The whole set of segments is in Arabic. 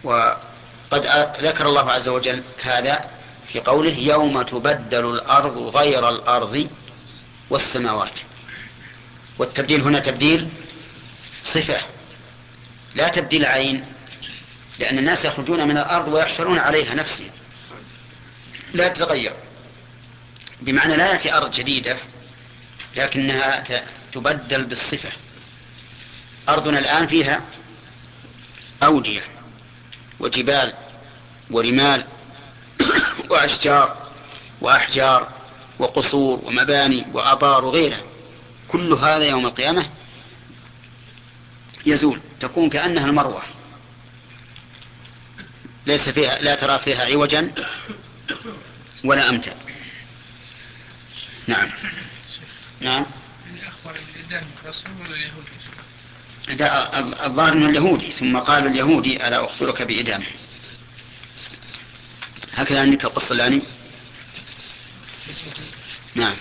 وقد ذكر الله عز وجل هذا في قوله يوم تبدل الأرض غير الأرض والسماوات. والتبديل هنا تبديل صفة لا تبديل عين، لأن الناس يخرجون من الأرض ويحشرون عليها نفسها لا تتغير، بمعنى لا يأتي أرض جديدة لكنها تبدل بالصفة. أرضنا الآن فيها أودية وجبال ورمال وأشجار وأحجار وقصور ومباني وآبار وغيرها، كل هذا يوم القيامة يزول، تكون كأنها المروة، ليس فيها، لا ترى فيها عوجا ولا أمتا. نعم. نعم. الظاهر من اليهودي، ثم قال اليهودي ألا أخبرك بإدامه. هكذا عندك القصة الآن. نعم.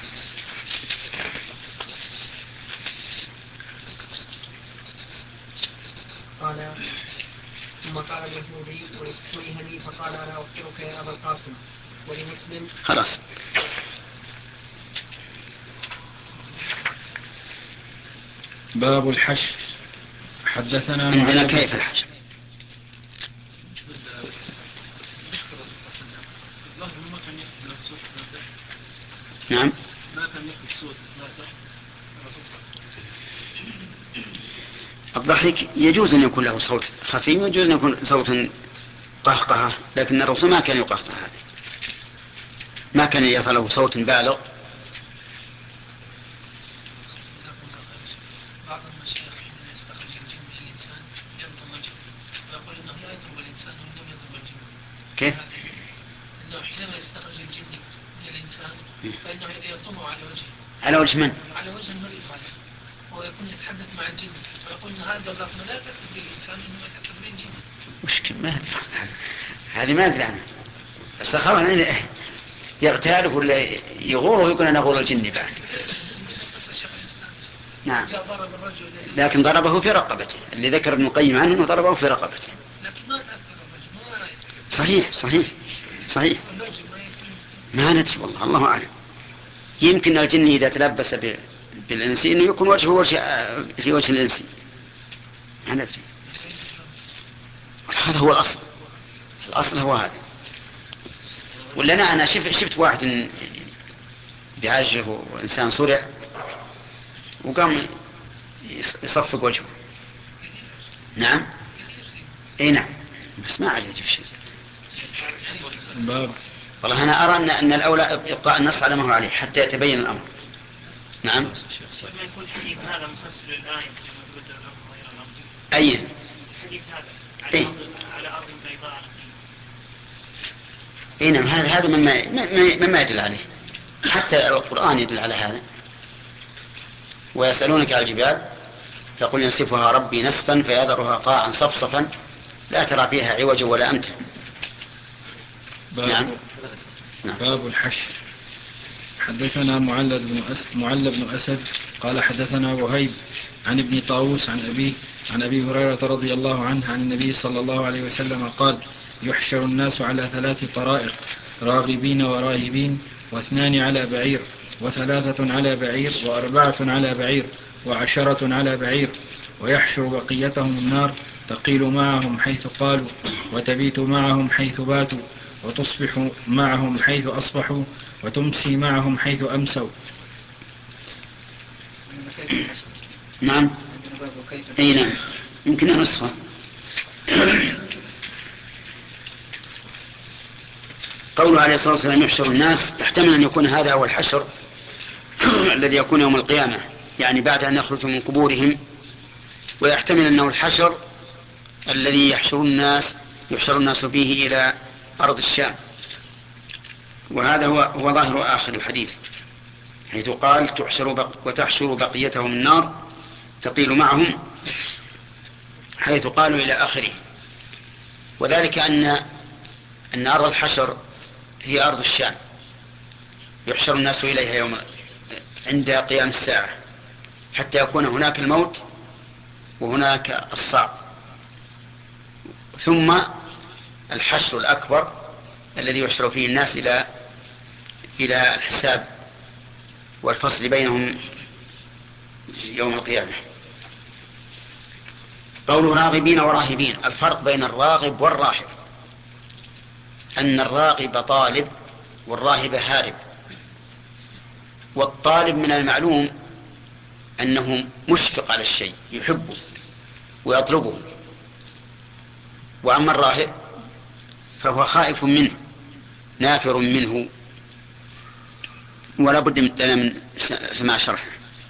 قال ثم قال اليهودي ولهني فقال ألا أخبرك يا أبا القاسم. ولمسلم خلاص. باب الحشر. حدثنا عندنا كيف الحشر؟ نعم. ما كان يخرج صوت الضحك يجوز أن يكون له صوت خفي، يجوز أن يكون صوت قهقهة، لكن الرسول ما كان يقهقه، هذا ما كان يصله صوت بالغ. بعض المشايخ حين يستخرج الجن من الإنسان يضرب وجهه ويقول إنه لا يضرب الإنسان وإنما يضرب الجن. كيف؟ إنه حينما يستخرج الجن من الإنسان فإنه يطمع على وجهه. على وجه من؟ على وجه المريض هذا، ويكون يتحدث مع الجن ويقول إن هذا اللفظ لا تأتي به الإنسان إنما تأتي به الجن. مشكلة ما أدري هذه ما أدري عنها، استخرج يغتاله ولا يغوره ويقول أنا أغور الجن بعد. نعم. لكن ضربه في رقبته، اللي ذكر ابن القيم عنه أنه ضربه في رقبته. لكن ما تأثر الرجل. صحيح ما ندري والله، الله أعلم. يمكن الجن إذا تلبس بالإنسي إنه يكون وجهه في وجه الإنسي، ما ندري. هذا هو الأصل هو هذا. ولا أنا شفت واحد بعجه وإنسان صرع وقام يصفق وجهه. نعم. اي نعم، بس ما عاد يجيب شيء. والله أنا أرى أن الأولى إبقاء النص على ما هو عليه حتى يتبين الأمر. نعم. ما يكون حديث هذا مفسر الآية كما تبدل الأرض غير الأرض. أي حديث هذا على أرض بيضاء. اي نعم، هذا مما يدل عليه، حتى القرآن يدل على هذا. ويسألونك على الجبال فقل ينسفها ربي نسفا فيذرها قاعا صفصفا لا ترى فيها عوجا ولا أمتا. نعم. باب الحشر. حدثنا معل بن أسد قال حدثنا وهيب عن ابن طاووس عن أبي هريرة رضي الله عنه عن النبي صلى الله عليه وسلم قال يحشر الناس على 3 طرائق، راغبين وراهبين، 2 على بعير، 3 على بعير، 4 على بعير، 10 على بعير، ويحشر بقيتهم النار تقيل معهم حيث قالوا وتبيت معهم حيث باتوا وتصبح معهم حيث أصبحوا وتمسي معهم حيث أمسوا. نعم. أي نعم، يمكن نسخة. قوله عليه الصلاة والسلام يحشر الناس، يحتمل أن يكون هذا هو الحشر الذي يكون يوم القيامة، يعني بعد أن يخرجوا من قبورهم، ويحتمل أنه الحشر الذي يحشر الناس فيه إلى أرض الشام. وهذا هو ظاهر آخر الحديث، حيث قال وتحشر بقيتهم النار تقيل معهم حيث قالوا إلى آخره. وذلك أن أرض الحشر هي أرض الشام، يحشر الناس إليها عند قيام الساعة حتى يكون هناك الموت وهناك الصعق، ثم الحشر الأكبر الذي يحشر فيه الناس إلى الحساب والفصل بينهم يوم القيامة. قوله راغبين وراهبين، الفرق بين الراغب والراهب أن الراغب طالب والراهب هارب. والطالب من المعلوم أنه مشفق على الشيء يحبه ويطلبه، وأما الراهب فهو خائف منه نافر منه، ولا بد من سماع شرحه.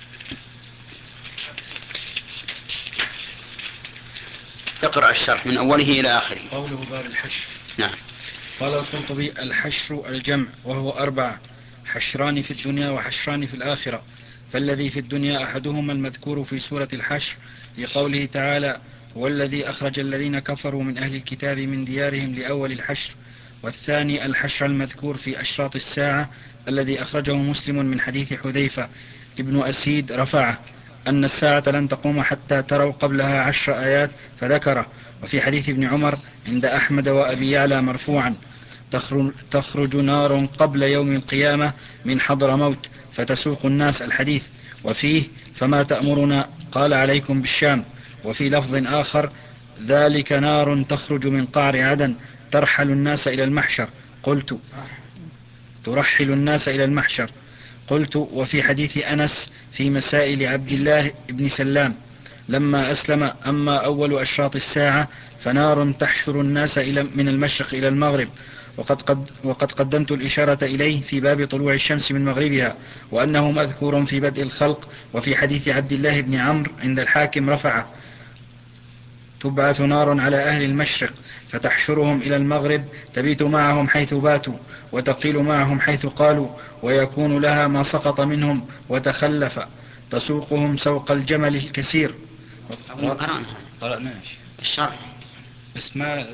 اقرأ الشرح من أوله إلى آخره. قوله باب الحشر. نعم. قال القرطبي: الحشر الجمع، وهو 4: حشران في الدنيا وحشران في الآخرة. فالذي في الدنيا أحدهما المذكور في سورة الحشر لقوله تعالى: والذي أخرج الذين كفروا من أهل الكتاب من ديارهم لأول الحشر. والثاني الحشر المذكور في أشراط الساعة الذي أخرجه مسلم من حديث حذيفة ابن أسيد رفعه أن الساعة لن تقوم حتى تروا قبلها 10 آيات فذكره. وفي حديث ابن عمر عند أحمد وأبي يعلى مرفوعا: تخرج نار قبل يوم القيامة من حضرموت فتسوق الناس الحديث. وفيه: فما تأمرنا؟ قال: عليكم بالشام. وفي لفظ آخر: ذلك نار تخرج من قعر عدن ترحل الناس إلى المحشر. قلت: ترحل الناس إلى المحشر. قلت: وفي حديث أنس في مسائل عبد الله بن سلام لما أسلم: أما أول أشراط الساعة فنار تحشر الناس من المشرق إلى المغرب. وقد قدمت الإشارة إليه في باب طلوع الشمس من مغربها، وأنه مذكور في بدء الخلق. وفي حديث عبد الله بن عمرو عند الحاكم رفعه: تبعث نار على أهل المشرق فتحشرهم إلى المغرب، تبيت معهم حيث باتوا وتقيل معهم حيث قالوا، ويكون لها ما سقط منهم وتخلف، تسوقهم سوق الجمل الكثير. قرأنا الشرح بس ما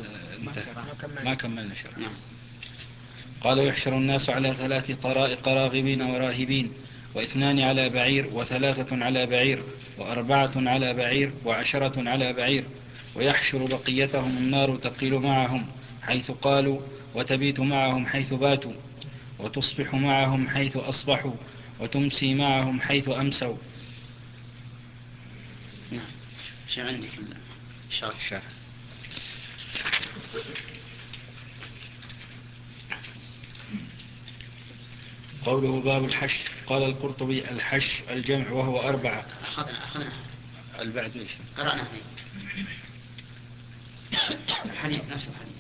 كملنا الشرح. قال: يحشر الناس على 3 طرائق: راغبين وراهبين، و2 على بعير، و3 على بعير، و4 على بعير، و10 على بعير. ويحشر بقيتهم النار تقيل معهم حيث قالوا، وتبيت معهم حيث باتوا، وتصبح معهم حيث أصبحوا، وتمسي معهم حيث أمسوا. شو عندك الشرح؟ قوله باب الحشر. قال القرطبي: الحشر الجمع، وهو 4. أخذنا البعد إيش؟ قرأنا الحديث نفس الحديث.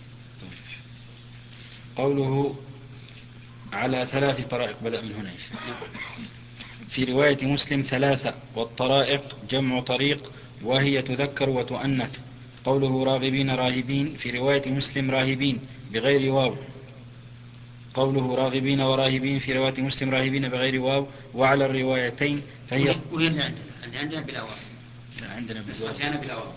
قوله على 3 طرائق بدأ من هنا. في رواية مسلم 3، والطرائق جمع طريق وهي تذكر وتؤنث. قوله راغبين راهبين في رواية مسلم راهبين بغير واو. قوله راغبين وراهبين في رواية مسلم راهبين بغير واو. وعلى الروايتين فهي وهي اللي عندنا بلا واو. لا، عندنا بلا واو.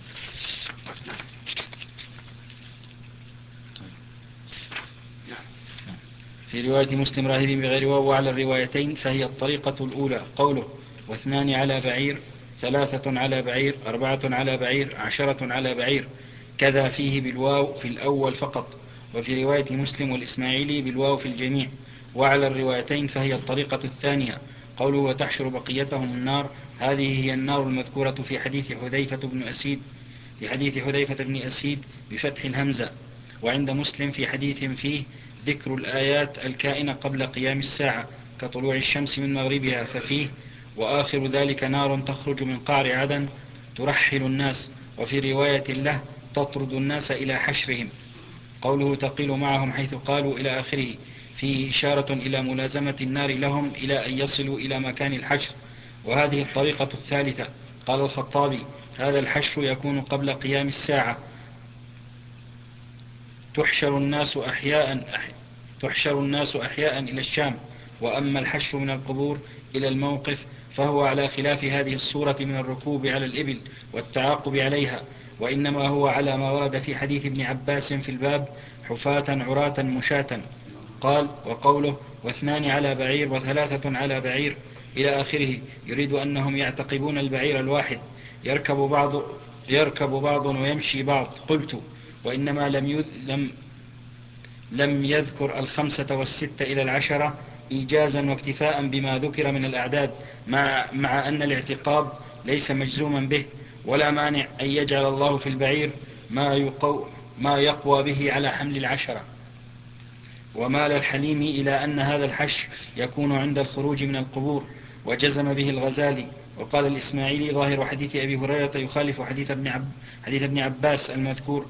في رواية مسلم راهبين بغير واو. وعلى الروايتين فهي الطريقة الأولى. قوله: و2 على بعير، 3 على بعير، 4 على بعير، 10 على بعير، كذا فيه بالواو في الأول فقط. وفي رواية مسلم والإسماعيلي بالواو في الجميع. وعلى الروايتين فهي الطريقة الثانية. قوله: وتحشر بقيتهم النار، هذه هي النار المذكورة في حديث حذيفة بن أسيد بفتح الهمزة. وعند مسلم في حديث فيه ذكر الآيات الكائنة قبل قيام الساعة كطلوع الشمس من مغربها، ففيه: وآخر ذلك نار تخرج من قعر عدن ترحل الناس. وفي رواية له: تطرد الناس إلى حشرهم. قوله: تقيل معهم حيث قالوا إلى آخره، فيه إشارة إلى ملازمة النار لهم إلى أن يصلوا إلى مكان الحشر. وهذه الطريقة الثالثة. قال الخطابي: هذا الحشر يكون قبل قيام الساعة. تحشر الناس أحياء إلى الشام. وأما الحشر من القبور إلى الموقف فهو على خلاف هذه الصورة من الركوب على الإبل والتعاقب عليها، وإنما هو على ما ورد في حديث ابن عباس في الباب: حفاة عراة مشاة. قال: وقوله: و2 على بعير، و3 على بعير إلى آخره، يريد أنهم يعتقبون البعير الواحد، يركب بعض ويمشي بعض. قلت: وإنما لم يذكر 5 و6 إلى 10 إيجازا واكتفاء بما ذكر من الأعداد، مع أن الاعتقاب ليس مجزوما به، ولا مانع أن يجعل الله في البعير ما يقوى به على حمل 10. ومال الحليم إلى أن هذا الحش يكون عند الخروج من القبور، وجزم به الغزالي. وقال الإسماعيلي ظاهر حديث أبي هريرة يخالف حديث ابن عباس المذكور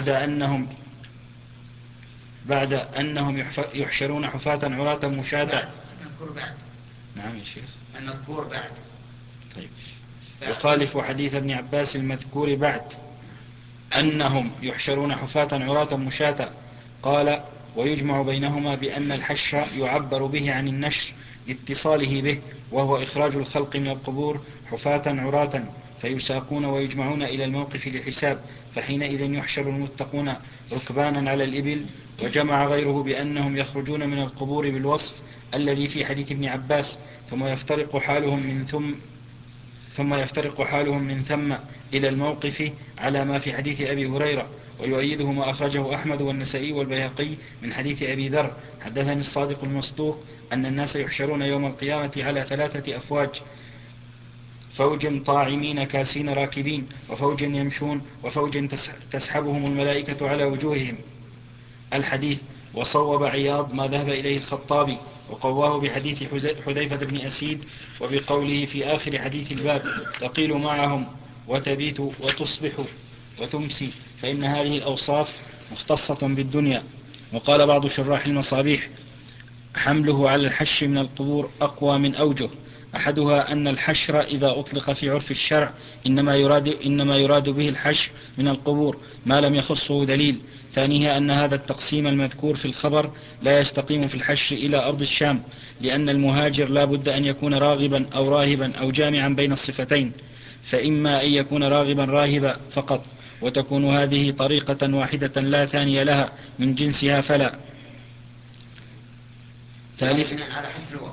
بعد أنهم يحشرون حفاة عراة مشاة. نعم يا شيخ. المذكور بعد. طيب. يخالف حديث ابن عباس المذكور بعد أنهم يحشرون حفاة عراة مشاة. قال: ويجمع بينهما بأن الحشر يعبر به عن النشر لاتصاله به، وهو إخراج الخلق من القبور حفاة عراة، فيساقون ويجمعون إلى الموقف للحساب، فحينئذ يحشر المتقون ركبانا على الإبل. وجمع غيره بأنهم يخرجون من القبور بالوصف الذي في حديث ابن عباس، ثم يفترق حالهم من ثم إلى الموقف على ما في حديث أبي هريرة. ويؤيده ما أخرجه أحمد والنسائي والبيهقي من حديث أبي ذر: حدثني الصادق المصدوق أن الناس يحشرون يوم القيامة على 3 أفواج: فوج طاعمين كاسين راكبين، وفوج يمشون، وفوج تسحبهم الملائكة على وجوههم. الحديث. وصوب عياض ما ذهب إليه الخطابي، وقواه بحديث حذيفة بن أسيد، وبقوله في آخر حديث الباب: تقيل معهم وتبيت وتصبح وتمسي، فإن هذه الأوصاف مختصة بالدنيا. وقال بعض شراح المصابيح: حمله على الحش من القبور أقوى من أوجه. أحدها أن الحشر إذا أطلق في عرف الشرع إنما يراد به الحش من القبور ما لم يخصه دليل. ثانيها أن هذا التقسيم المذكور في الخبر لا يستقيم في الحشر إلى أرض الشام، لأن المهاجر لا بد أن يكون راغبا أو راهبا أو جامعا بين الصفتين، فإما أن يكون راغبا راهبا فقط، وتكون هذه طريقة واحدة لا ثانية لها من جنسها، فلا. ثالث على حسب الوقت،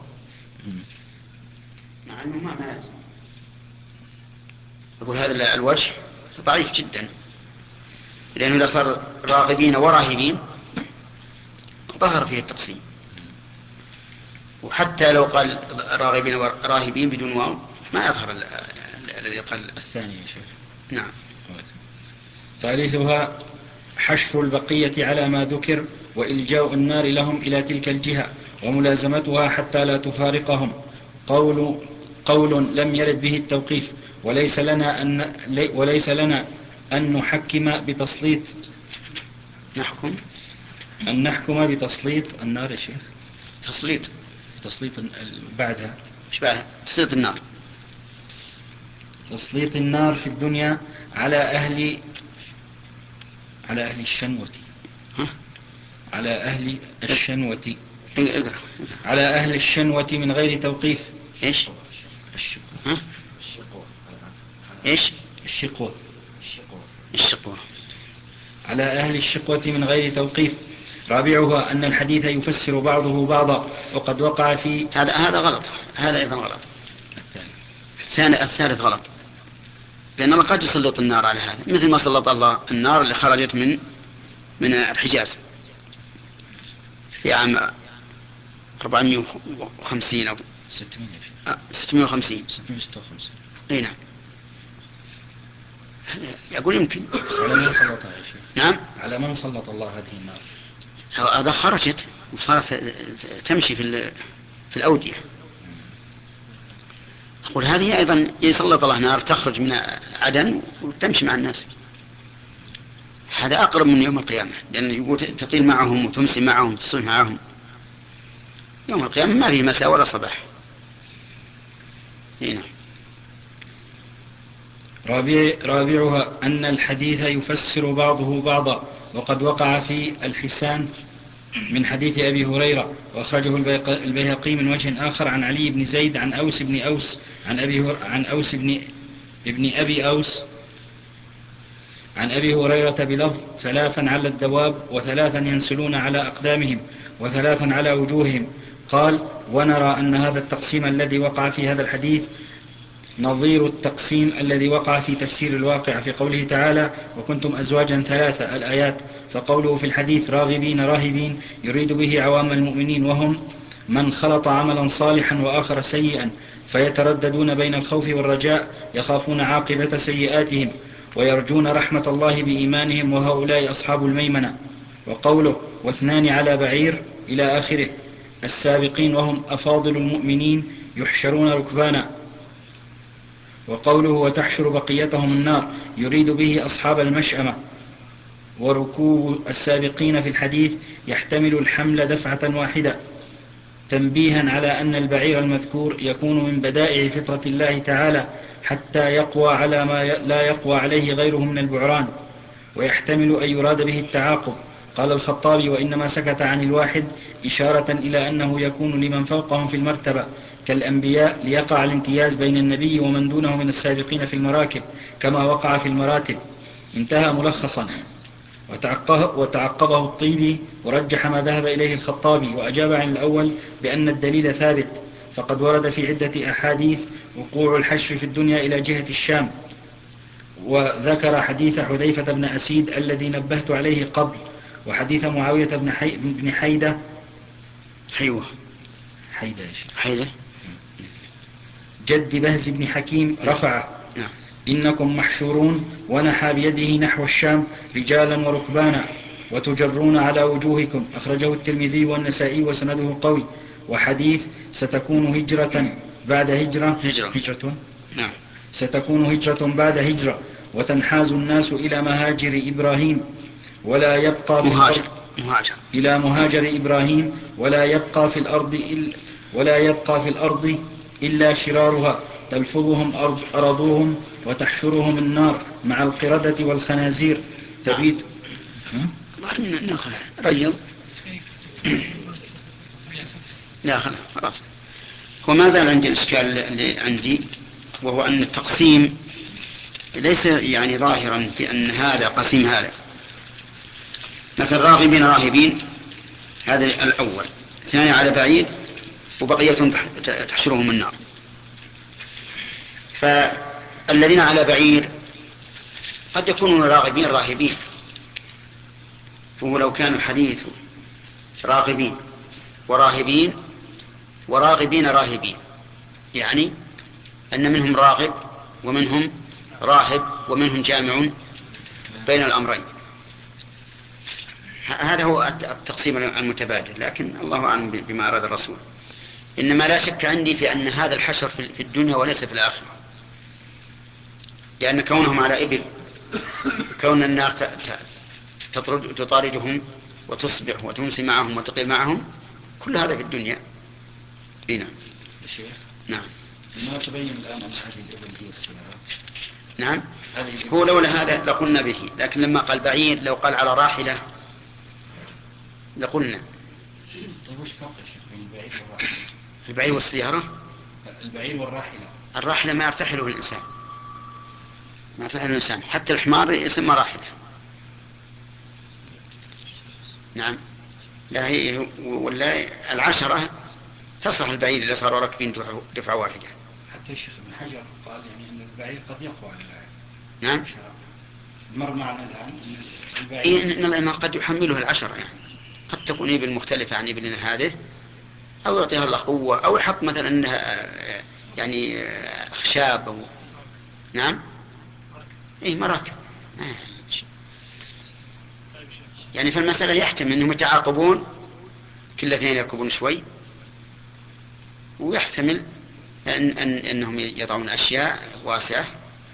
مع أنه ما لازم. أقول هذا الوجه ضعيف جدا، لأنه إذا صار راغبين وراهبين ظهر فيه التقسيم. وحتى لو قال راغبين وراهبين بدون واو ما يظهر الذي قال الثاني يا شيخ. نعم. ثالثها حشر البقية على ما ذكر، وإلجاء النار لهم إلى تلك الجهة، وملازمتها حتى لا تفارقهم. قول لم يرد به التوقيف، وليس لنا أن نحكم بتسليط أن نحكم بتسليط النار يا شيخ. تسليط بعدها إيش بعدها؟ تسليط النار في الدنيا على أهل الشنوة. على أهل الشنوة. على أهل الشنوة من غير توقيف. إيش؟ إيش؟ الشقوة. على أهل الشقوة من غير توقيف. رابعها أن الحديث يفسر بعضه بعضا، وقد وقع في هذا غلط. هذا أيضا غلط. الثالث غلط، لأن الله قد يسلط النار على هذا، مثل ما سلط الله النار اللي خرجت من الحجاز في عام 450 أو 650. أي نعم. يقول يمكن. على من سلطها يا شيخ؟ نعم. على من سلط الله هذه النار؟ هذا خرجت وصارت تمشي في الأودية. أقول هذه أيضا يسلط الله نار تخرج من عدن وتمشي مع الناس. هذا أقرب من يوم القيامة، لأنه يقول تقيل معهم وتمسي معهم وتصبح معهم. يوم القيامة ما فيه مساء ولا صباح. هنا. رابعها أن الحديث يفسر بعضه بعضا، وقد وقع في الحسان من حديث أبي هريرة، وأخرجه البيهقي من وجه آخر عن علي بن زيد عن أوس بن أوس عن أوس بن أبي أوس عن أبي هريرة بلفظ: 3 على الدواب، و3 ينسلون على أقدامهم، و3 على وجوههم. قال: ونرى أن هذا التقسيم الذي وقع في هذا الحديث نظير التقسيم الذي وقع في تفسير الواقع في قوله تعالى وكنتم أزواجا ثلاثة الآيات. فقوله في الحديث راغبين راهبين يريد به عوام المؤمنين وهم من خلط عملا صالحا وآخر سيئا فيترددون بين الخوف والرجاء يخافون عاقبة سيئاتهم ويرجون رحمة الله بإيمانهم وهؤلاء أصحاب الميمنة. وقوله واثنان على بعير إلى آخره السابقين وهم أفاضل المؤمنين يحشرون ركبانا. وقوله وتحشر بقيتهم النار يريد به أصحاب المشأمة. وركوب السابقين في الحديث يحتمل الحمل دفعة واحدة تنبيها على أن البعير المذكور يكون من بدائع فطرة الله تعالى حتى يقوى على ما لا يقوى عليه غيره من البعران. ويحتمل أن يراد به التعاقب. قال الخطابي وإنما سكت عن الواحد إشارة إلى أنه يكون لمن فوقهم في المرتبة كالأنبياء ليقع الامتياز بين النبي ومن دونه من السابقين في المراكب كما وقع في المراتب. انتهى ملخصا. وتعقبه الطيبي ورجح ما ذهب إليه الخطابي وأجاب عن الأول بأن الدليل ثابت فقد ورد في عدة أحاديث وقوع الحشر في الدنيا إلى جهة الشام. وذكر حديث حذيفة بن أسيد الذي نبهت عليه قبل وحديث معاوية بن حيدة جد بهز بن حكيم رفعه إنكم محشورون ونحى بيده نحو الشام رجالا وركبانا وتجرون على وجوهكم أخرجه الترمذي والنسائي وسنده قوي. وحديث ستكون هجرة بعد هجرة نعم. ستكون هجرة بعد هجرة وتنحاز الناس إلى مهاجر إبراهيم ولا يبقى في الأرض إلى مهاجر إبراهيم ولا يبقى في الأرض إلا شرارها تلفظهم أرضوهم وتحشرهم النار مع القردة والخنازير تبيت. لا خلاص. هو ما زال عندي الإشكال اللي عندي وهو أن التقسيم ليس يعني ظاهرا في أن هذا قسم هذا. مثل راغبين راهبين هذا الأول اثنان على بعيد وبقية تحشرهم النار. فالذين على بعير قد يكونون راغبين راهبين فهو لو كان الحديث راغبين وراغبين راهبين يعني أن منهم راغب ومنهم راهب ومنهم جامع بين الأمرين. هذا هو التقسيم المتبادل لكن الله أعلم بما أراد الرسول. إنما لا شك عندي في أن هذا الحشر في الدنيا وليس في الآخرة لأن كونهم على إبل كون النار تطاردهم وتصبح وتمسي معهم وتقيل معهم كل هذا في الدنيا. نعم الشيخ. نعم. ما تبين الآن أن هذه الإبل هي السيارة. نعم. هو لولا هذا لقلنا به لكن لما قال بعير لو قال على راحلة لقلنا. طيب وش فرق يا شيخ بين البعير والراحلة؟ البعير والسيارة. البعير والراحلة. الراحلة ما يرتحله الإنسان حتى الحمار يسمى راحلة. نعم. لا هي ولا العشرة تصلح البعير إذا صاروا راكبين دفعة واحدة. حتى الشيخ ابن حجر قال يعني أن البعير قد يقوى على البعير. نعم. مر معنا الآن أن البعير إن قد يحمله العشرة يعني قد تكون إبل مختلفة عن إبلنا هذه أو يعطيها الله قوة أو يحط مثلا يعني أخشاب أو نعم مراكب يعني في المسألة يحتمل أنهم يتعاقبون كل اثنين يركبون شوي ويحتمل أنهم يضعون أشياء واسعة.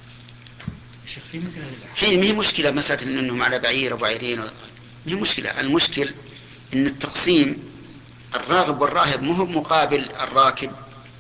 حين هي مشكلة مسألة أنهم على بعير وبعيرين هي مشكلة. المشكل أن التقسيم الراغب والراهب مو مقابل الراكب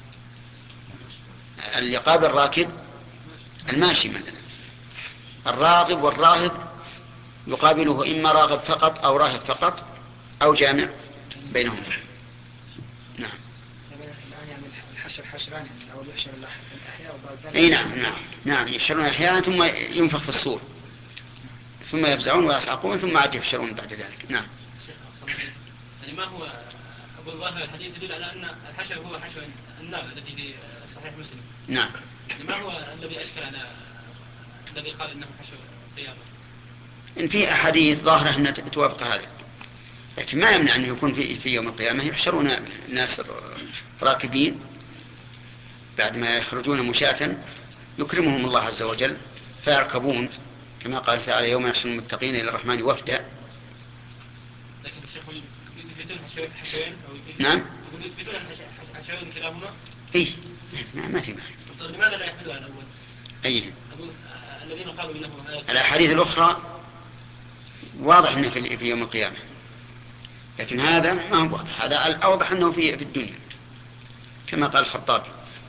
اللي يقابل الراكب الماشي مثلا. الراغب والراهب يقابله إما راغب فقط أو راهب فقط أو جامع بينهم. نعم. يعني الحشر حشران أو يحشر الأحياء وبعد ذلك. نعم يحشرون أحياء ثم ينفخ في الصور ثم يفزعون ويصعقون ثم عاد يحشرون بعد ذلك. نعم. يعني ما هو أبو يقول ظاهر الحديث يدل على أن الحشو هو حشو النار التي في صحيح مسلم. نعم. ما هو الذي أشكل على الذي قال إنه حشو قيامة؟ إن في أحاديث ظاهرة أنها توافق هذا، لكن ما يمنع أن يكون في يوم القيامة يحشرون ناس راكبين بعد ما يخرجون مشاة يكرمهم الله عز وجل فيركبون كما قال تعالى يوم يحشر المتقين إلى الرحمن وفدا. لكن الشيخ يثبتون حشوين نعم. يثبتون حشوين كلاهما. إيه ما في معنى. طيب لماذا لا يحملها الأول؟ أيه. الذين قالوا إنه الأحاديث الأخرى واضح أنه في يوم القيامة، لكن هذا ما هو واضح. هذا الأوضح أنه في الدنيا كما قال الخطابي.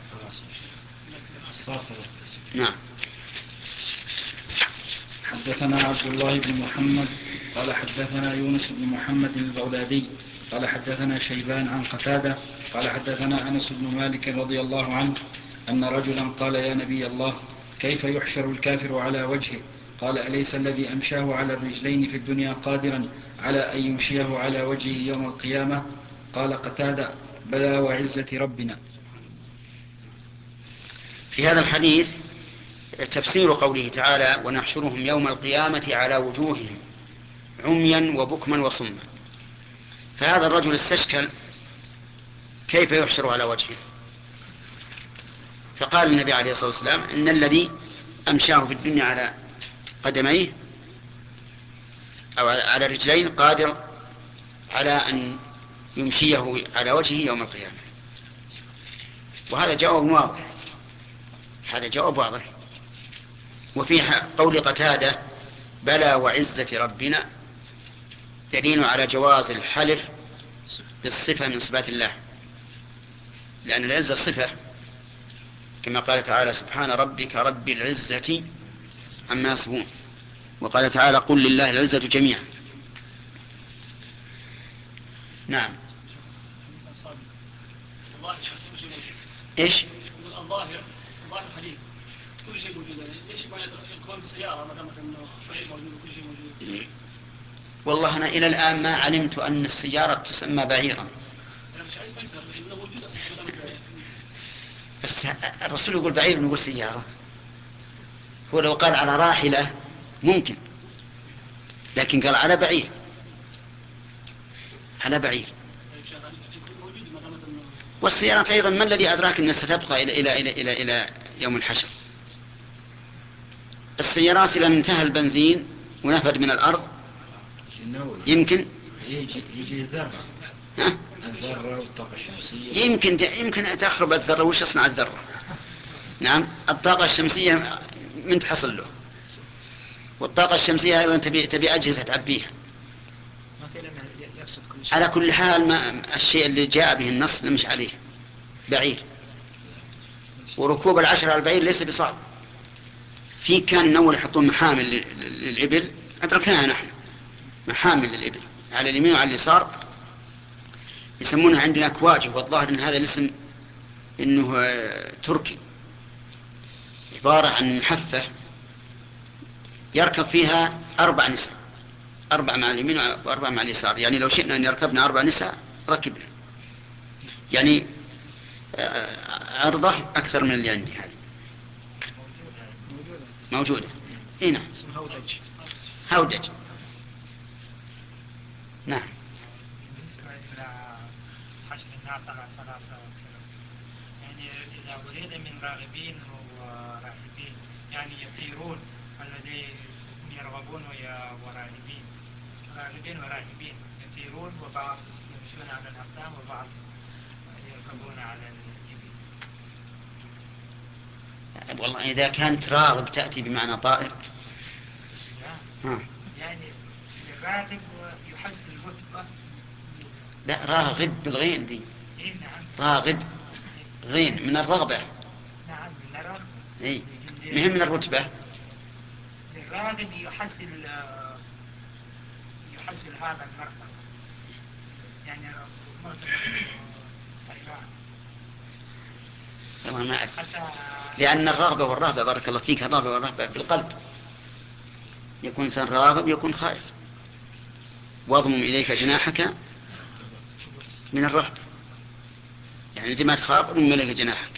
نعم. حدثنا عبد الله بن محمد قال حدثنا يونس بن محمد البغدادي قال حدثنا شيبان عن قتادة قال حدثنا أنس بن مالك رضي الله عنه أن رجلا قال يا نبي الله كيف يحشر الكافر على وجهه؟ قال أليس الذي أمشاه على الرجلين في الدنيا قادرا على أن يمشيه على وجهه يوم القيامة؟ قال قتادة بلى وعزة ربنا. في هذا الحديث تفسير قوله تعالى ونحشرهم يوم القيامة على وجوههم عميا وبكما وصما. فهذا الرجل استشكل كيف يحشر على وجهه، فقال النبي عليه الصلاة والسلام إن الذي أمشاه في الدنيا على قدميه أو على رجلين قادر على أن يمشيه على وجهه يوم القيامة. وهذا جواب واضح، هذا جواب واضح. وفي قول قتادة بلى وعزة ربنا دليل على جواز الحلف بالصفة من صفات الله، لأن العزة صفة كما قال تعالى سبحان ربك رب العزة عما يصفون، وقال تعالى قل لله العزة جميعا. نعم. ايش؟ الظاهر الحديث كل شيء موجود، ليش ما يدخلون بسيارة ما دام انه طريق موجود وكل شيء موجود؟ والله أنا إلى الآن ما علمت أن السيارة تسمى بعيرا، بس الرسول يقول بعير ونقول سيارة. هو لو قال على راحلة ممكن، لكن قال على بعير، على بعير. والسيارات أيضا ما الذي أدراك أنها ستبقى إلى يوم الحشر؟ السيارات إذا انتهى البنزين ونفد من الأرض يمكن يجي الذرة والطاقة الشمسية، يمكن تخرب الذرة. وش تصنع الذرة؟ نعم، الطاقة الشمسية من تحصل له، والطاقة الشمسية أيضا تبي أجهزة تعبيها. على كل حال ما الشيء اللي جاء به النص نمشي عليه بعير. وركوب العشر على البعير ليس بصعب. في كان أول يحطون محامل للإبل، أدركناها نحن، محامل للإبل على اليمين وعلى اليسار، يسمونها عندنا كواجه، والظاهر أن هذا الاسم إنه تركي، عبارة عن محفة يركب فيها 4 نساء، 4 مع اليمين و4 مع اليسار. يعني لو شئنا أن يركبنا 4 نساء ركبنا، يعني عرضة أكثر من اللي عندي. هذه موجودة هنا، اسمه هودج. نعم. بالنسبة إلى حشر الناس على سلاسة وكذا، يعني إذا ولد من راغبين وراهبين يعني يطيرون، الذي يرغبون راغبين وراهبين يطيرون، وبعض يمشون على الأقدام وبعض يركبون على الإبل. والله إذا كانت راغب تأتي بمعنى طائر. يعني الراغب يحصل الرتبة. لا، راغب بالغين دي. نعم. راغب غين من الرغبة. نعم من الرغبة. إيه. مهم من الرتبة. الراغب يحصل هذا المرتبة، يعني مرتبة طيران. والله ما أعرف، لأن الرغبة والرهبة بارك الله فيك، الرغبة والرهبة بالقلب. يكون إنسان راغب يكون خائف. واضمم إليك جناحك من الرهب، يعني أنت ما تخاف أضم إليك جناحك.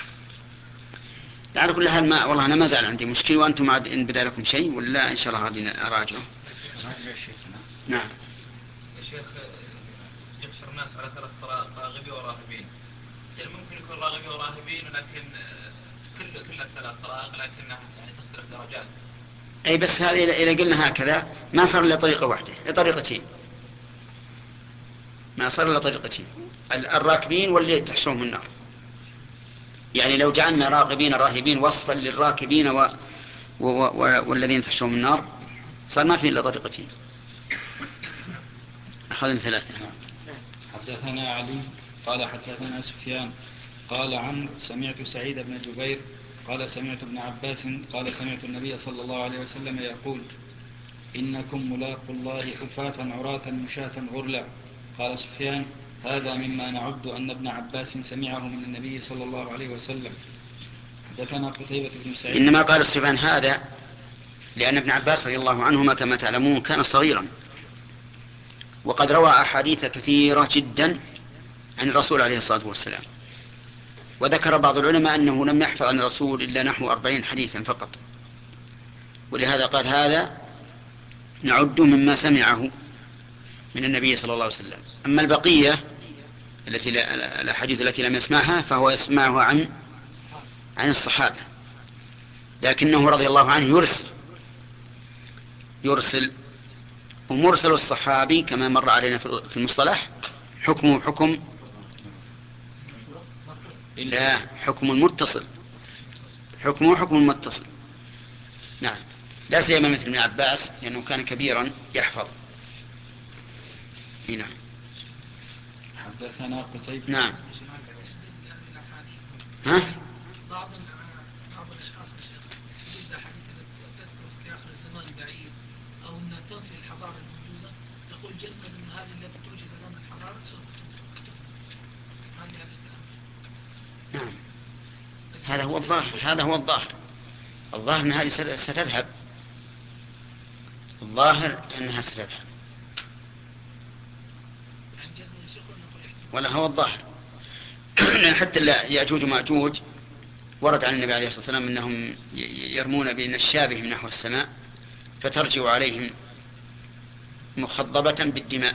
على كل حال ما والله أنا ما زال عندي مشكلة، وأنتم إن بدا لكم شيء ولا إن شاء الله غادي أراجعه. نعم. يا شيخ يحشر الناس على 3 طرائق، راغبين وراهبين. يعني ممكن يكون راغبين وراهبين ولكن كل 3 طرائق لكنها يعني تختلف درجات. أي بس هذه إذا قلنا هكذا ما صار إلا طريقة واحدة، طريقتين، ما صار إلا طريقتين، الراكبين واللي تحشرهم النار. يعني لو جعلنا راغبين راهبين وصفا للراكبين والذين تحشرهم النار صار ما في إلا طريقتين. أخذنا 3. حدثنا علي قال حدثنا سفيان قال عمرو سمعت سعيد بن جبير قال سمعت ابن عباس قال سمعت النبي صلى الله عليه وسلم يقول إنكم ملاقوا الله حفاة عراة مشاة غرلا. قال سفيان هذا مما نعد أن ابن عباس سمعه من النبي صلى الله عليه وسلم. حدثنا قتيبة بن سعيد. إنما قال سفيان هذا لأن ابن عباس رضي الله عنهما كما تعلمون كان صغيرا، وقد روى أحاديث كثيرة جدا عن الرسول عليه الصلاة والسلام، وذكر بعض العلماء أنه لم يحفظ عن الرسول إلا نحو 40 حديثا فقط، ولهذا قال هذا نعد مما سمعه من النبي صلى الله عليه وسلم. أما البقية الأحاديث التي لم يسمعها فهو يسمعها عن الصحابة، لكنه رضي الله عنه يرسل ومرسل الصحابي كما مر علينا في المصطلح حكمه حكم المتصل، حكمه حكم المتصل. نعم، لا سيما مثل ابن عباس لأنه كان كبيرا يحفظ. نعم. حدثنا قتيبة. نعم. بعض الاشخاص يستدل بحديث تذكر في اخر الزمان البعيد او ان تنفي الحضاره الموجوده، يقول جزما ان هذه التي توجد الان الحضاره سوف تفنى. هل يعرف الكلام؟ نعم، هذا هو الظاهر ان هذه ستذهب، الظاهر انها ستذهب، يعني جزما يشيخون نقول ولا هو الظاهر. لأن حتى يأجوج ومأجوج ورد عن النبي عليه الصلاة والسلام أنهم يرمون بنشابهم نحو السماء فترجع عليهم مخضبة بالدماء.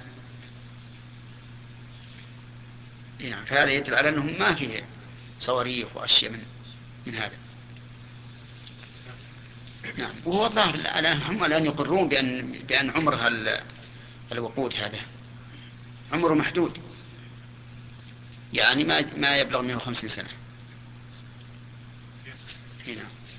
يعني فهذا يدل على أنهم ما فيه صواريخ وأشياء من هذا. نعم، وهو ظاهر هم الآن يقرون بأن عمرها الوقود هذا عمره محدود، يعني ما يبلغ 150 سنة. نعم.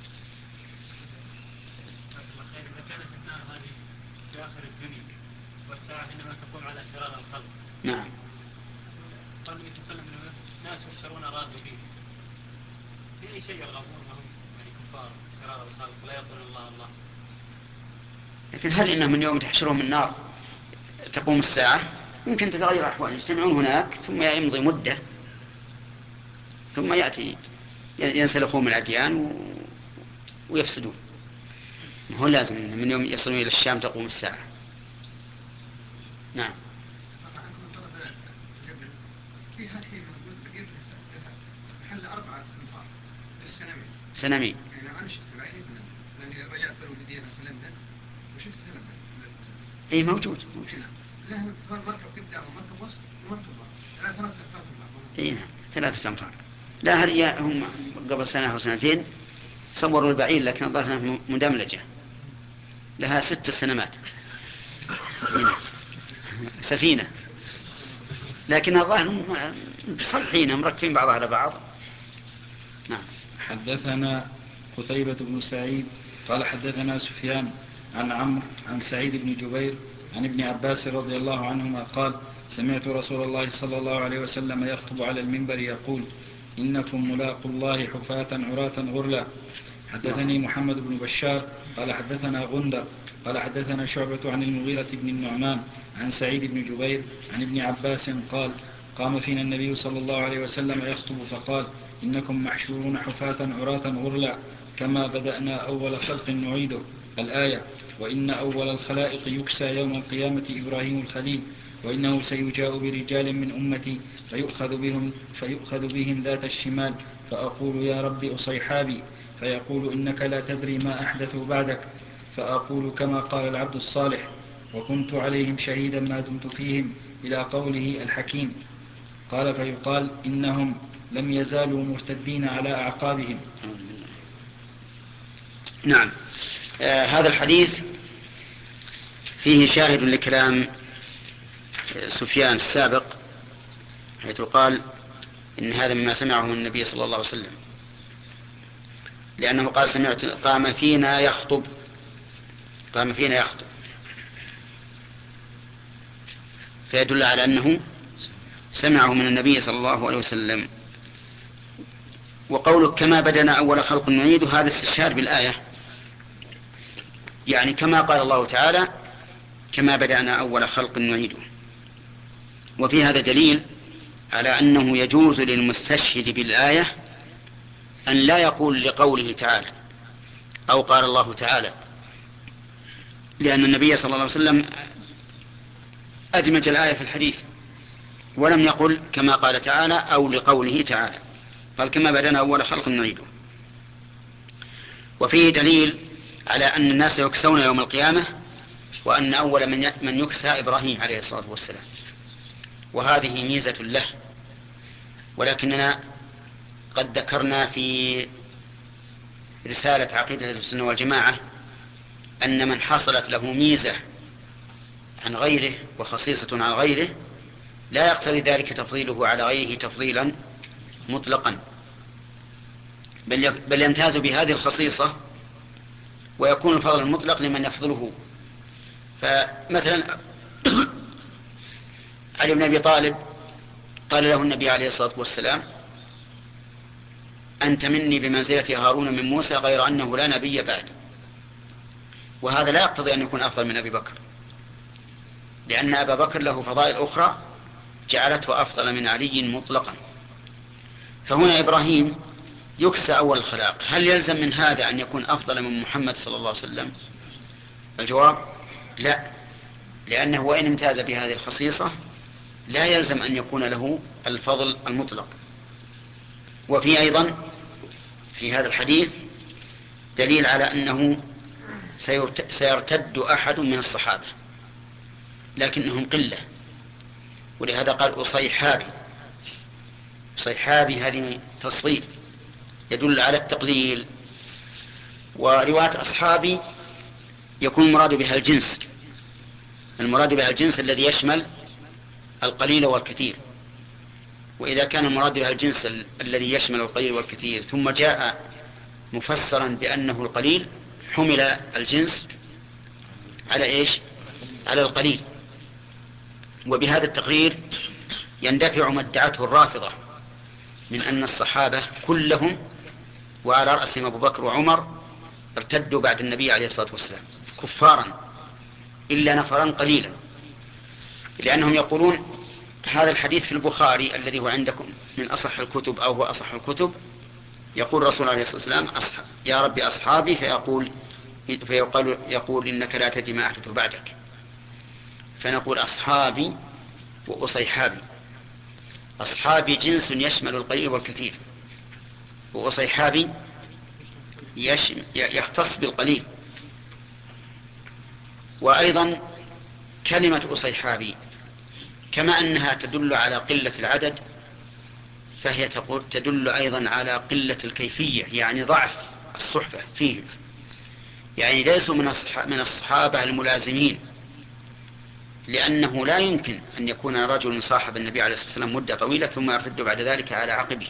إذا كانت النار هذه في آخر الدنيا والساعة إنما تقوم على شرار الخلق. نعم. قال النبي صلى الله عليه وسلم إنه ناس يحشرون راغبين في أي شيء يرغبون وهم يعني كفار شرار الخلق لا يقولون الله. لكن هل إنهم من يوم تحشرهم النار تقوم الساعة؟ يمكن تتغير أحوال، يجتمعون هناك ثم يمضي مدة ثم يأتي ينسلخون من الأديان ويفسدون. هو لازم من يوم يصلون إلى الشام تقوم الساعة. نعم. في هذه موجود محل 4 أنفار سنمي. يعني أنا شفت بعيني لأني رجعت بالولدين في لندن وشفت أي موجود. له مركب قدام ومركب وسط ومركب ضار 3 أنفار. اي نعم 3 أنفار. لا هل هم قبل سنة أو سنتين صوروا البعير لكن ظهرها مدملجة لها 6 سنمات سفينة، لكن الظاهر بصلحين مركبين بعضها على بعض. نعم. حدثنا قتيبة بن سعيد قال حدثنا سفيان عن عمرو عن سعيد بن جبير عن ابن عباس رضي الله عنهما قال سمعت رسول الله صلى الله عليه وسلم يخطب على المنبر يقول إنكم ملاقوا الله حفاة عراة غرلا. حدثني محمد بن بشار قال حدثنا غندر قال حدثنا شعبة عن المغيرة بن النعمان عن سعيد بن جبير عن ابن عباس قال قام فينا النبي صلى الله عليه وسلم يخطب فقال إنكم محشورون حفاة عراة غرلا كما بدأنا أول خلق نعيده الآية وإن أول الخلائق يكسى يوم القيامة إبراهيم الخليل وإنه سيجاء برجال من أمتي فيؤخذ بهم ذات الشمال فأقول يا رب أصيحابي، فيقول إنك لا تدري ما أحدثوا بعدك، فأقول كما قال العبد الصالح وكنت عليهم شهيدا ما دمت فيهم إلى قوله الحكيم. قال فيقال إنهم لم يزالوا مرتدين على أعقابهم. نعم. هذا الحديث فيه شاهد لكلام سفيان السابق، حيث قال إن هذا مما سمعه من النبي صلى الله عليه وسلم، لأنه قال سمعت قام فينا يخطب، فيدل على أنه سمعه من النبي صلى الله عليه وسلم. وقولك كما بدنا أول خلق نعيد، هذا استشهاد بالآية، يعني كما قال الله تعالى كما بدأنا أول خلق نعيده. وفي هذا دليل على أنه يجوز للمستشهد بالآية أن لا يقول لقوله تعالى أو قال الله تعالى، لأن النبي صلى الله عليه وسلم أدمج الآية في الحديث ولم يقل كما قال تعالى أو لقوله تعالى، قال كما بدأنا أول خلق نعيده. وفيه دليل على أن الناس يكسون يوم القيامة، وأن أول من يكسى إبراهيم عليه الصلاة والسلام، وهذه ميزة له. ولكننا قد ذكرنا في رسالة عقيدة السنة والجماعة أن من حصلت له ميزة عن غيره وخصيصة عن غيره لا يقتضي ذلك تفضيله على غيره تفضيلا مطلقا، بل يمتاز بهذه الخصيصة ويكون الفضل المطلق لمن يفضله. فمثلا علي بن أبي طالب قال له النبي عليه الصلاة والسلام أنت مني بمنزلة هارون من موسى غير أنه لا نبي بعد، وهذا لا يقتضي أن يكون أفضل من أبي بكر، لأن أبا بكر له فضائل أخرى جعلته أفضل من علي مطلقا. فهنا إبراهيم يكسى أول الخلاق، هل يلزم من هذا أن يكون أفضل من محمد صلى الله عليه وسلم؟ الجواب لا، لأنه وإن امتاز بهذه الخصيصة لا يلزم أن يكون له الفضل المطلق. وفي أيضا في هذا الحديث دليل على أنه سيرتد أحد من الصحابة لكنهم قلة، ولهذا قال أصيحابي. أصيحابي هذه تصغير يدل على التقليل. ورواية أصحابي يكون المراد بها الجنس، المراد بها الجنس الذي يشمل القليل والكثير. وإذا كان المراد بها الجنس الذي يشمل القليل والكثير ثم جاء مفسرا بأنه القليل، حمل الجنس على إيش؟ على القليل. وبهذا التقرير يندفع ما ادعته الرافضة من أن الصحابة كلهم وعلى رأسهم أبو بكر وعمر ارتدوا بعد النبي عليه الصلاة والسلام كفارا إلا نفرا قليلا، لأنهم يقولون هذا الحديث في البخاري الذي هو عندكم من أصح الكتب أو هو أصح الكتب، يقول الرسول عليه الصلاة والسلام يا ربي أصحابي، يقول إنك لا تدري ما أحدث بعدك، فنقول أصحابي وأصيحابي. أصحابي جنس يشمل القليل والكثير، وأصيحابي يختص بالقليل. وأيضا كلمة أصيحابي كما أنها تدل على قلة العدد فهي تدل أيضا على قلة الكيفية، يعني ضعف الصحبة فيهم، يعني ليسوا من الصحابة الملازمين، لأنه لا يمكن أن يكون رجل صاحب النبي عليه الصلاة والسلام مدة طويلة ثم يرتد بعد ذلك على عقبه.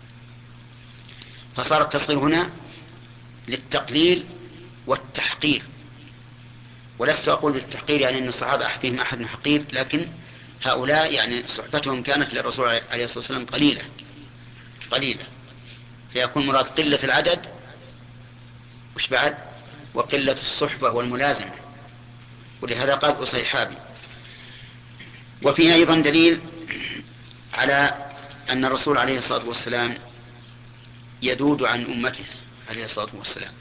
فصار التصغير هنا للتقليل والتحقير، ولست أقول بالتحقير يعني أن الصحابة فيهم أحد حقير، لكن هؤلاء يعني صحبتهم كانت للرسول عليه الصلاة والسلام قليلة، فيكون مراد قلة العدد وش بعد وقلة الصحبة والملازمة، ولهذا قال أصيحابي. وفي أيضا دليل على أن الرسول عليه الصلاة والسلام يذود عن أمته عليه الصلاة والسلام،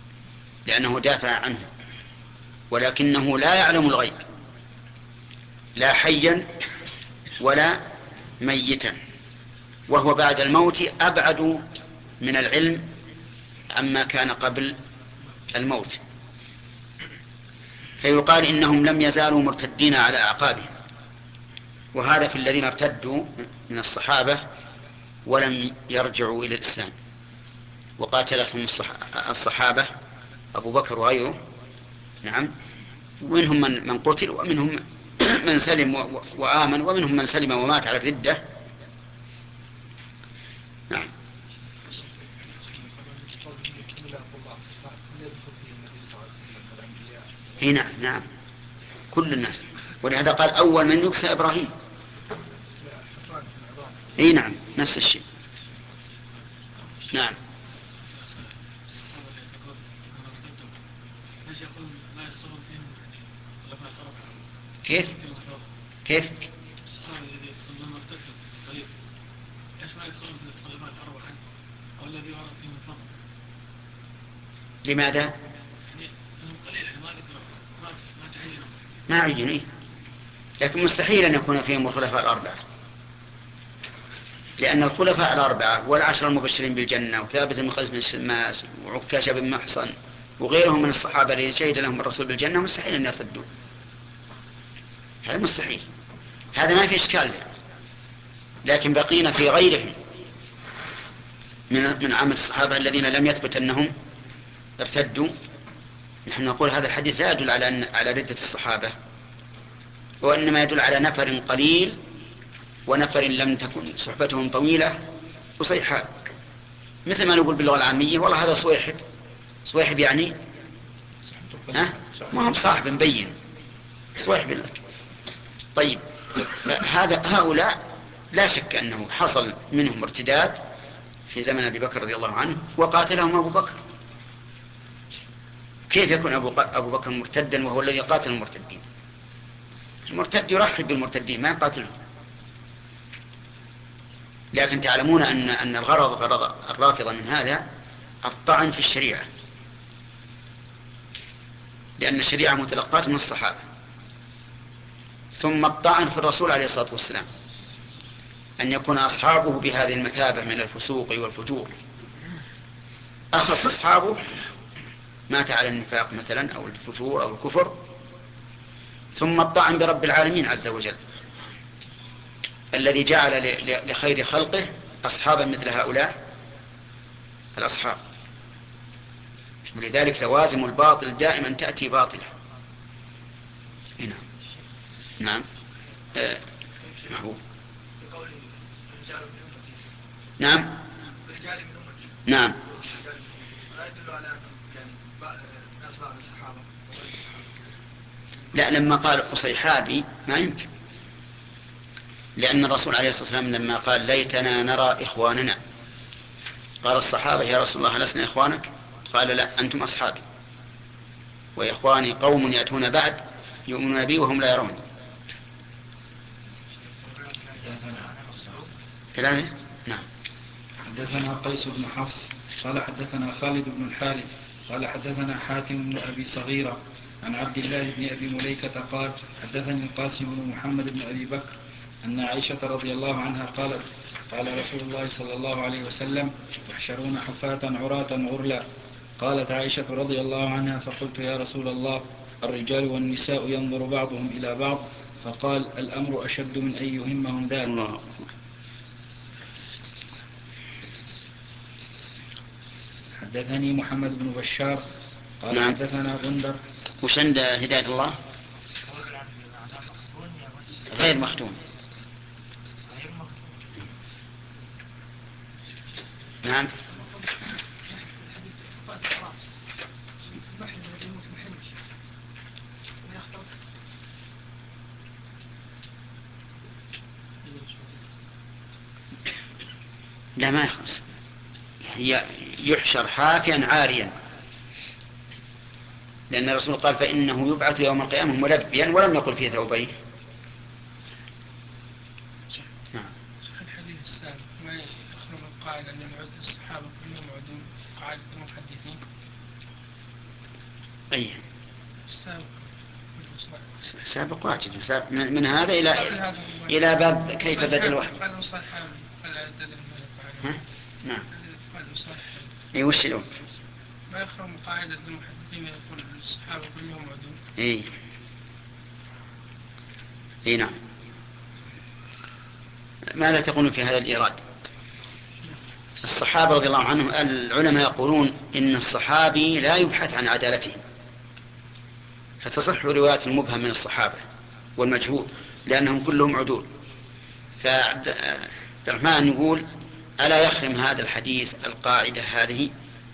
لأنه دافع عنه، ولكنه لا يعلم الغيب، لا حيا ولا ميتا، وهو بعد الموت أبعد من العلم عما كان قبل الموت. فيقال إنهم لم يزالوا مرتدين على أعقابهم، وهذا في الذين ارتدوا من الصحابة ولم يرجعوا إلى الإسلام، وقاتلهم الصحابة أبو بكر وغيره، نعم، ومنهم من قتل، ومنهم من سلم وآمن، ومنهم من سلم ومات على الردة. نعم. نعم نعم، كل الناس، ولهذا قال أول من يكسى إبراهيم. نعم، نفس الشيء. نعم. كيف؟ كيف؟ الصحابة الذي لما ارتدوا قليل ايش ما يدخلون في الخلفاء الأربعة أو الذي ورد فيهم الفضل؟ لماذا؟ يعني قليل، يعني ما ذكروا، ما تعينوا، ما عين، إيه؟ لكن مستحيل أن يكون فيهم الخلفاء الأربعة، لأن الخلفاء الأربعة والعشر المبشرين بالجنة وثابت بن قيس بن شماس وعكاشة بن محصن وغيرهم من الصحابة الذين شهد لهم الرسول بالجنة مستحيل أن يرتدوا، هذا مستحيل، هذا ما في إشكال ده. لكن بقينا في غيرهم من عامة الصحابة الذين لم يثبت أنهم ارتدوا، نحن نقول هذا الحديث لا يدل على ردة الصحابة، وإنما يدل على نفر قليل ونفر لم تكن صحبتهم طويلة وصيحة، مثل ما نقول باللغة العامية والله هذا صويحب. صويحب يعني ما هم صاحب مبين، صويحب لك. طيب، هؤلاء لا شك أنه حصل منهم ارتداد في زمن أبي بكر رضي الله عنه وقاتلهم أبو بكر. كيف يكون أبو بكر مرتدا وهو الذي قاتل المرتدين؟ المرتد يرحب بالمرتدين ما يقاتلهم. لكن تعلمون أن غرض الرافضة من هذا الطعن في الشريعة، لأن الشريعة متلقاة من الصحابة، ثم الطعن في الرسول عليه الصلاة والسلام، أن يكون أصحابه بهذه المثابة من الفسوق والفجور، أخص أصحابه مات على النفاق مثلا أو الفجور أو الكفر، ثم الطعن برب العالمين عز وجل الذي جعل لخير خلقه أصحابا مثل هؤلاء الأصحاب. ولذلك لوازم الباطل دائما تأتي باطلة. نعم. نعم. نعم. لا، لما قال أصيحابي ما يمكن، لأن الرسول عليه الصلاة والسلام لما قال ليتنا نرى إخواننا قال الصحابة يا رسول الله لسنا إخوانك؟ قال لا، أنتم أصحابي، وإخواني قوم يأتون بعد يؤمنون بي وهم لا يرون. ثلاثة. نعم. حدثنا قيس بن حفص قال حدثنا خالد بن الحارث قال حدثنا حاتم بن أبي صغيرة عن عبد الله بن أبي مليكة قال حدثني القاسم بن محمد بن أبي بكر أن عائشة رضي الله عنها قالت قال رسول الله صلى الله عليه وسلم يحشرون حفاة عراة غرلا. قالت عائشة رضي الله عنها فقلت يا رسول الله الرجال والنساء ينظر بعضهم إلى بعض؟ فقال الأمر أشد من أن يهمهم ذلك. حدثني محمد بن بشار قال نعم. حدثنا غندر. وش عند هداية الله؟ غير مختوم. نعم. لا ما يخص، يحشر حافيا عاريا، لأن الرسول قال فإنه يبعث يوم القيامة ملبيا ولم يقل فيه ثوبيه. نعم. الحديث السابق ما يخرج القاعدة أن الصحابة كلهم عدول قاعدة المحدثين. أي. السابق سابق واجد من هذا إلى باب كيف بدل الوحي. نعم. اي وش له؟ ما يخرم قاعدة المحدثين يقول الصحابة كلهم عدول. اي نعم. ماذا تقولون في هذا الإيراد؟ الصحابة رضي الله عنهم العلماء يقولون إن الصحابي لا يبحث عن عدالته، فتصح رواية المبهم من الصحابة والمجهول لأنهم كلهم عدول. فعبد الرحمن يقول ألا يخرم هذا الحديث القاعدة هذه؟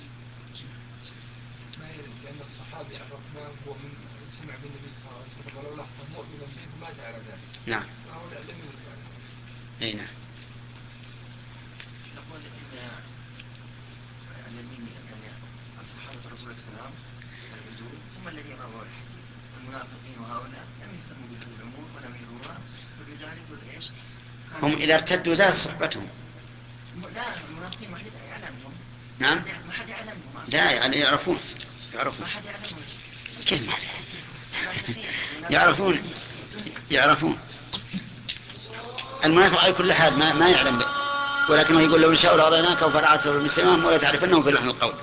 لأن الصحابي عرفناه هو من سمع من النبي صلى الله عليه وسلم ولو لحظة مؤمنا به ما تعالى ذلك. نعم. فهؤلاء لم يفعلوا. أي نعم. نقول إن الذين الصحابة الرسول عليه السلام العدول هم الذين رووا الحديث. المنافقين وهؤلاء لم يهتموا بهذه الأمور ولم يروها، فبذلك إيش؟ هم إذا ارتدوا زاد صحبتهم. لا المنافقين ما حد يعلمهم. نعم. ما حد يعلمهم. لا يعني يعرفون. ما حد يعلمهم. كيف ما حد يعرفون. المنافق على كل حال ما يعلم به، ولكنه يقول لو نشاء لأريناك وفرعت من السماء ولا تعرفنه في لحن القول.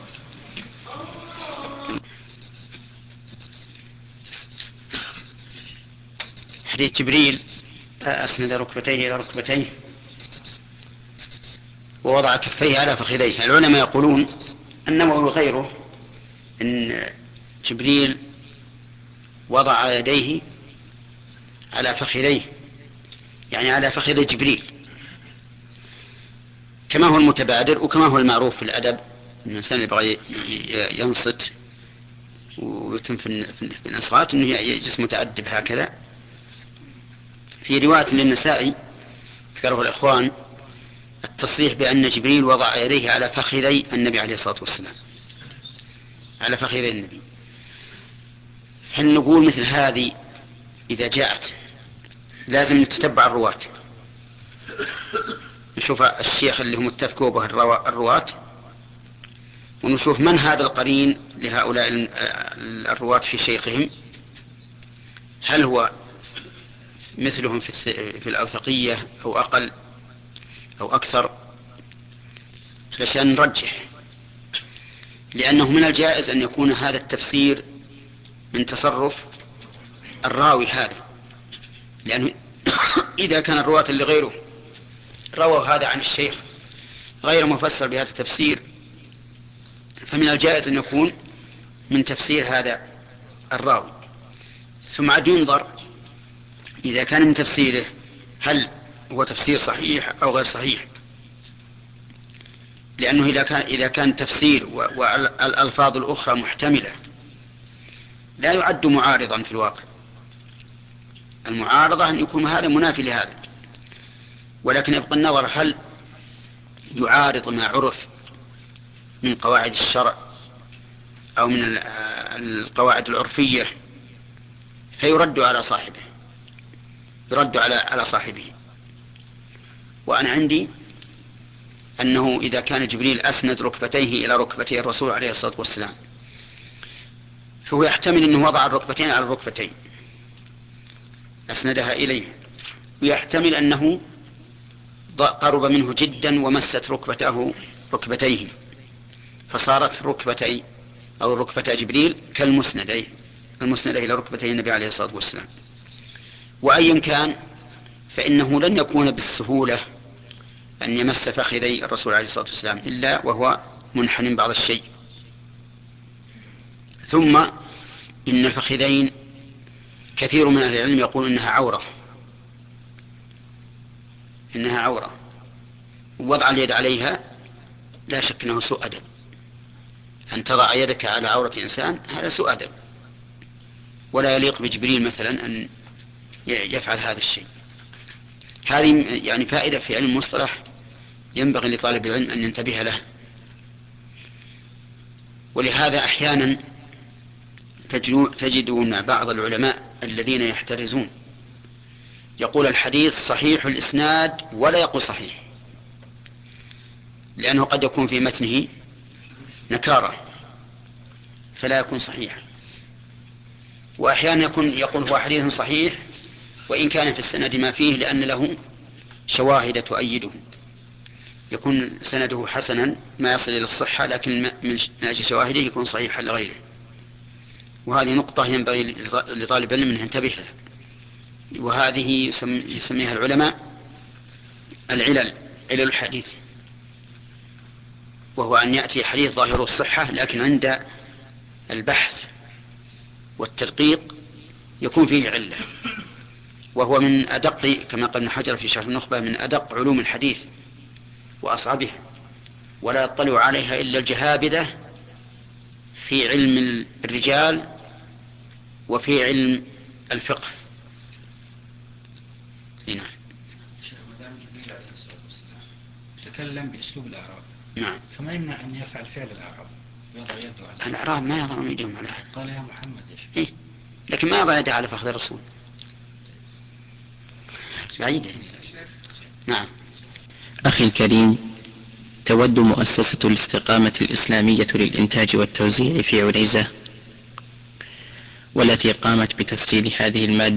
حديث جبريل أسند ركبتيه إلى ركبتيه ووضع كفيه على فخذيه. العلماء يقولون النووي وغيره إن جبريل وضع يديه على فخذيه، يعني على فخذ جبريل، كما هو المتبادر وكما هو المعروف في الأدب. الإنسان يبغى ينصت ويتم في الإنصات أنه يجلس متأدب هكذا. في رواية للنسائي ذكره الإخوان التصريح بأن جبريل وضع يديه على فخذي النبي عليه الصلاة والسلام، على فخذي النبي. فهل نقول مثل هذه إذا جاءت لازم نتتبع الرواة، نشوف الشيخ اللي هم اتفقوا به الرواة، ونشوف من هذا القرين لهؤلاء الرواة في شيخهم، هل هو مثلهم في الأوثقية أو أقل أو أكثر، علشان نرجح. لأنه من الجائز أن يكون هذا التفسير من تصرف الراوي هذا، لأنه إذا كان الرواة اللي غيره رووا هذا عن الشيخ غير مفسر بهذا التفسير، فمن الجائز أن يكون من تفسير هذا الراوي. ثم عاد ينظر إذا كان من تفسيره هل هو تفسير صحيح أو غير صحيح، لأنه إذا كان تفسير والألفاظ الأخرى محتملة لا يعد معارضا في الواقع. المعارضة أن يكون هذا منافي لهذا، ولكن يبقى النظر هل يعارض ما عرف من قواعد الشرع أو من القواعد العرفية فيرد على صاحبه، يرد على صاحبه. وأنا عندي أنه إذا كان جبريل أسند ركبتيه إلى ركبتي الرسول عليه الصلاة والسلام فهو يحتمل أنه وضع الركبتين على الركبتين أسندها إليه، ويحتمل أنه قرب منه جدا ومست ركبتيه فصارت ركبتي أو ركبتا جبريل كالمسندين إلى ركبتي النبي عليه الصلاة والسلام. وأيا كان فإنه لن يكون بالسهولة أن يمس فخذي الرسول عليه الصلاة والسلام إلا وهو منحن بعض الشيء. ثم إن الفخذين كثير من أهل العلم يقول إنها عورة، ووضع اليد عليها لا شك أنه سوء أدب. أن تضع يدك على عورة إنسان هذا سوء أدب، ولا يليق بجبريل مثلا أن يفعل هذا الشيء. هذه يعني فائدة في علم المصطلح ينبغي لطالب العلم أن ينتبه له. ولهذا أحيانا تجدون بعض العلماء الذين يحترزون يقول الحديث صحيح الإسناد ولا يقول صحيح، لأنه قد يكون في متنه نكارة فلا يكون صحيحا. وأحيانا يقول هو حديث صحيح وإن كان في السند ما فيه لأن له شواهد تؤيده، يكون سنده حسنا ما يصل إلى الصحة، لكن من أجل شواهده يكون صحيحا لغيره. وهذه نقطة ينبغي لطالب العلم أن ينتبه لها، وهذه يسميها العلماء علل الحديث، وهو أن يأتي حديث ظاهر الصحة لكن عند البحث والتدقيق يكون فيه علة، وهو من أدق، كما قال ابن حجر في شرح النخبة، من أدق علوم الحديث وأصعبها، ولا يطلع عليها إلا الجهابذة في علم الرجال وفي علم الفقه. هنا جبريل عليه الصلاة والسلام تكلم بأسلوب الأعراب، نعم، فما يمنع أن يفعل فعل الأعراب، يضع يده على الأعراب ما يضعون يدهم على أحد، قال يا محمد إيش إيه؟ لكن ما يضع يده على فخذ الرسول، بعيدة. نعم. أخي الكريم، تود مؤسسة الاستقامة الإسلامية للإنتاج والتوزيع في عنيزة، والتي قامت بتسجيل هذه المادة